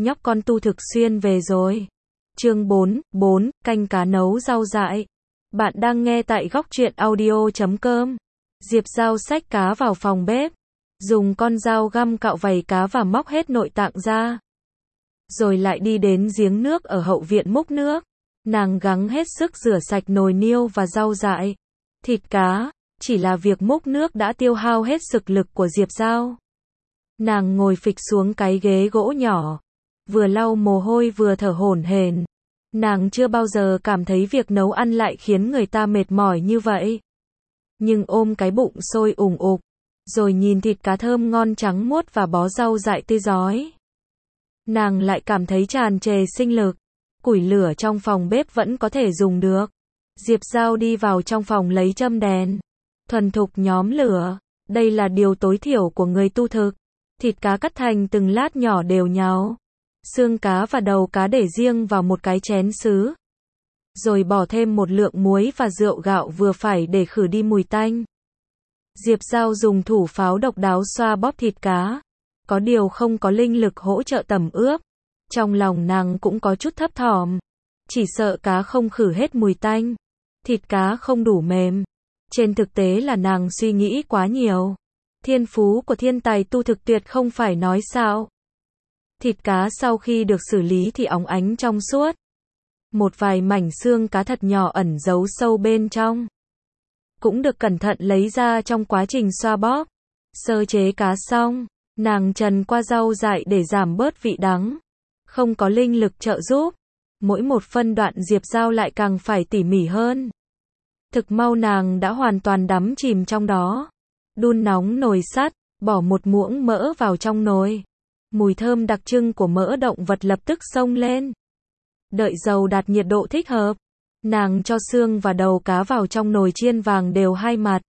nhóc con tu thực xuyên về rồi. Chương 4, canh cá nấu rau dại. Bạn đang nghe tại góc truyện audio.com. Diệp Dao xách cá vào phòng bếp, dùng con dao găm cạo vảy cá và móc hết nội tạng ra. Rồi lại đi đến giếng nước ở hậu viện múc nước. Nàng gắng hết sức rửa sạch nồi niêu và rau dại, thịt cá, chỉ là việc múc nước đã tiêu hao hết sức lực của Diệp Dao. Nàng ngồi phịch xuống cái ghế gỗ nhỏ, vừa lau mồ hôi vừa thở hổn hển. Nàng chưa bao giờ cảm thấy việc nấu ăn lại khiến người ta mệt mỏi như vậy. Nhưng ôm cái bụng sôi ủng ục, rồi nhìn thịt cá thơm ngon trắng muốt và bó rau dại tươi rói, nàng lại cảm thấy tràn trề sinh lực. Củi lửa trong phòng bếp vẫn có thể dùng được. Diệp Dao đi vào trong phòng lấy châm đèn, thuần thục nhóm lửa. Đây là điều tối thiểu của người tu thực. Thịt cá cắt thành từng lát nhỏ đều nhào, xương cá và đầu cá để riêng vào một cái chén sứ, rồi bỏ thêm một lượng muối và rượu gạo vừa phải để khử đi mùi tanh. Diệp Dao dùng thủ pháo độc đáo xoa bóp thịt cá, có điều không có linh lực hỗ trợ tẩm ướp. Trong lòng nàng cũng có chút thấp thỏm, chỉ sợ cá không khử hết mùi tanh, thịt cá không đủ mềm. Trên thực tế là nàng suy nghĩ quá nhiều. Thiên phú của thiên tài tu thực tuyệt không phải nói xạo. Thịt cá sau khi được xử lý thì óng ánh trong suốt. Một vài mảnh xương cá thật nhỏ ẩn giấu sâu bên trong, cũng được cẩn thận lấy ra trong quá trình xoa bóp. Sơ chế cá xong, nàng trần qua rau dại để giảm bớt vị đắng. Không có linh lực trợ giúp, mỗi một phân đoạn Diệp Dao lại càng phải tỉ mỉ hơn. Thực mau nàng đã hoàn toàn đắm chìm trong đó. Đun nóng nồi sắt, bỏ một muỗng mỡ vào trong nồi. Mùi thơm đặc trưng của mỡ động vật lập tức xông lên. Đợi dầu đạt nhiệt độ thích hợp, nàng cho xương và đầu cá vào trong nồi chiên vàng đều hai mặt.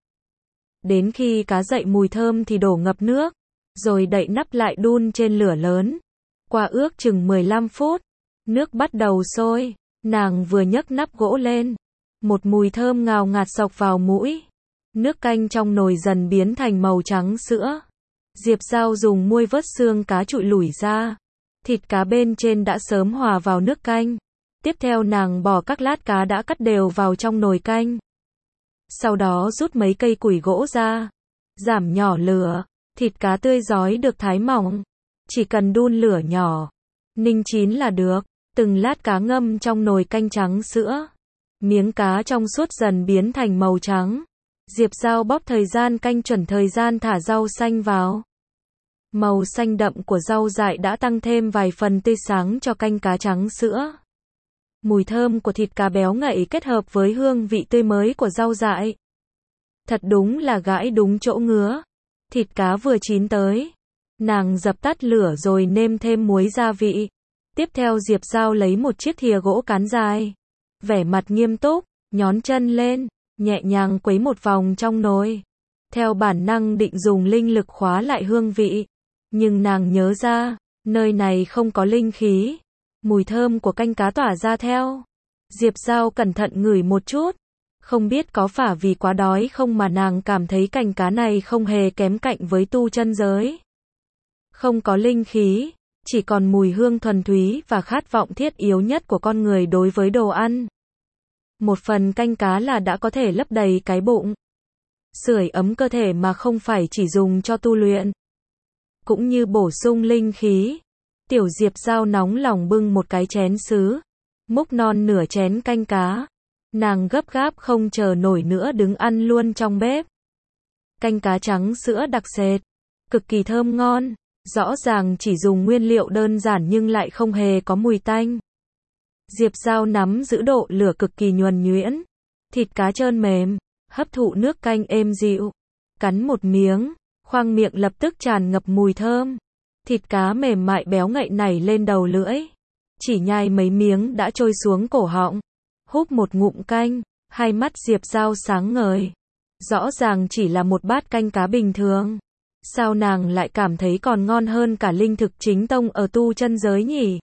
Đến khi cá dậy mùi thơm thì đổ ngập nước, rồi đậy nắp lại đun trên lửa lớn. Qua ước chừng 15 phút, nước bắt đầu sôi, nàng vừa nhấc nắp gỗ lên, một mùi thơm ngào ngạt xộc vào mũi. Nước canh trong nồi dần biến thành màu trắng sữa. Diệp Dao dùng muôi vớt xương cá trụi lủi ra. Thịt cá bên trên đã sớm hòa vào nước canh. Tiếp theo nàng bỏ các lát cá đã cắt đều vào trong nồi canh. Sau đó rút mấy cây củi gỗ ra, giảm nhỏ lửa. Thịt cá tươi rói được thái mỏng, chỉ cần đun lửa nhỏ, ninh chín là được. Từng lát cá ngâm trong nồi canh trắng sữa, miếng cá trong suốt dần biến thành màu trắng. Diệp Dao bóp thời gian canh chuẩn thời gian thả rau xanh vào. Màu xanh đậm của rau dại đã tăng thêm vài phần tươi sáng cho canh cá trắng sữa. Mùi thơm của thịt cá béo ngậy kết hợp với hương vị tươi mới của rau dại, thật đúng là gãi đúng chỗ ngứa. Thịt cá vừa chín tới, nàng dập tắt lửa rồi nêm thêm muối gia vị. Tiếp theo Diệp Dao lấy một chiếc thìa gỗ cán dài, vẻ mặt nghiêm túc, nhón chân lên, nhẹ nhàng quấy một vòng trong nồi. Theo bản năng định dùng linh lực khóa lại hương vị, nhưng nàng nhớ ra, nơi này không có linh khí. Mùi thơm của canh cá tỏa ra theo. Diệp Dao cẩn thận ngửi một chút, không biết có phải vì quá đói không mà nàng cảm thấy canh cá này không hề kém cạnh với tu chân giới. Không có linh khí, chỉ còn mùi hương thuần túy và khát vọng thiết yếu nhất của con người đối với đồ ăn. Một phần canh cá là đã có thể lấp đầy cái bụng, sưởi ấm cơ thể mà không phải chỉ dùng cho tu luyện, cũng như bổ sung linh khí. Tiểu Diệp Dao nóng lòng bưng một cái chén sứ, múc non nửa chén canh cá. Nàng gấp gáp không chờ nổi nữa đứng ăn luôn trong bếp. Canh cá trắng sữa đặc sệt, cực kỳ thơm ngon, rõ ràng chỉ dùng nguyên liệu đơn giản nhưng lại không hề có mùi tanh. Diệp Dao nắm giữ độ lửa cực kỳ nhuần nhuyễn, thịt cá trơn mềm, hấp thụ nước canh êm dịu. Cắn một miếng, khoang miệng lập tức tràn ngập mùi thơm. Thịt cá mềm mại béo ngậy nảy lên đầu lưỡi, chỉ nhai mấy miếng đã trôi xuống cổ họng. Húp một ngụm canh, hai mắt Diệp Dao sáng ngời. Rõ ràng chỉ là một bát canh cá bình thường, sao nàng lại cảm thấy còn ngon hơn cả linh thực chính tông ở tu chân giới nhỉ?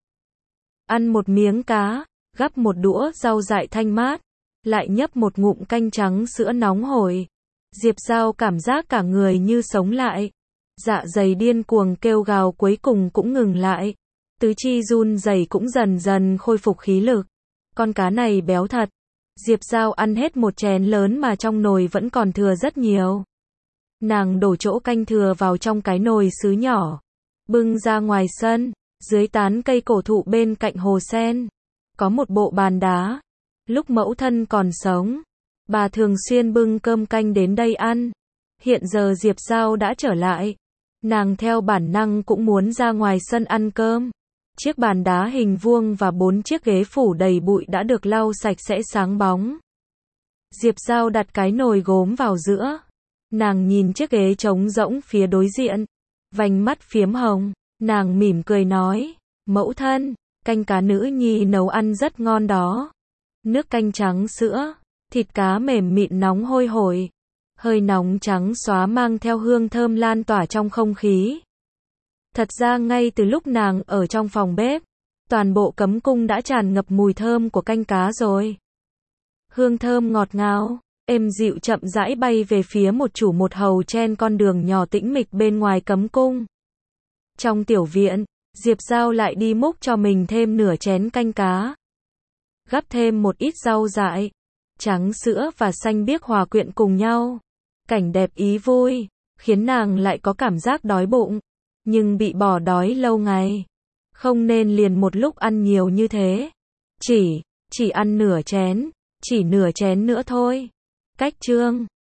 Ăn một miếng cá, gắp một đũa rau dại thanh mát, lại nhấp một ngụm canh trắng sữa nóng hổi. Diệp Dao cảm giác cả người như sống lại. Dạ dày điên cuồng kêu gào cuối cùng cũng ngừng lại. tứ chi run rẩy cũng dần dần khôi phục khí lực. Con cá này béo thật. Diệp Giao ăn hết một chén lớn mà trong nồi vẫn còn thừa rất nhiều. Nàng đổ chỗ canh thừa vào trong cái nồi sứ nhỏ, bưng ra ngoài sân, dưới tán cây cổ thụ bên cạnh hồ sen, có một bộ bàn đá. Lúc mẫu thân còn sống, bà thường xuyên bưng cơm canh đến đây ăn. Hiện giờ Diệp Giao đã trở lại, nàng theo bản năng cũng muốn ra ngoài sân ăn cơm. Chiếc bàn đá hình vuông và 4 chiếc ghế phủ đầy bụi đã được lau sạch sẽ sáng bóng. Diệp Giao đặt cái nồi gốm vào giữa. Nàng nhìn chiếc ghế trống rỗng phía đối diện, vành mắt phiếm hồng, nàng mỉm cười nói, mẫu thân, canh cá nữ nhi nấu ăn rất ngon đó. Nước canh trắng sữa, thịt cá mềm mịn nóng hôi hổi, hơi nóng trắng xóa mang theo hương thơm lan tỏa trong không khí. Thật ra ngay từ lúc nàng ở trong phòng bếp, toàn bộ cấm cung đã tràn ngập mùi thơm của canh cá rồi. Hương thơm ngọt ngào, êm dịu chậm rãi bay về phía một chủ một hầu trên con đường nhỏ tĩnh mịch bên ngoài cấm cung. Trong tiểu viện, Diệp Giao lại đi múc cho mình thêm nửa chén canh cá. Gắp thêm một ít rau dại, trắng sữa và xanh biếc hòa quyện cùng nhau. Cảnh đẹp ý vui, khiến nàng lại có cảm giác đói bụng, nhưng bị bỏ đói lâu ngày. Không nên liền một lúc ăn nhiều như thế. Chỉ ăn nửa chén, chỉ nửa chén nữa thôi. Cách chương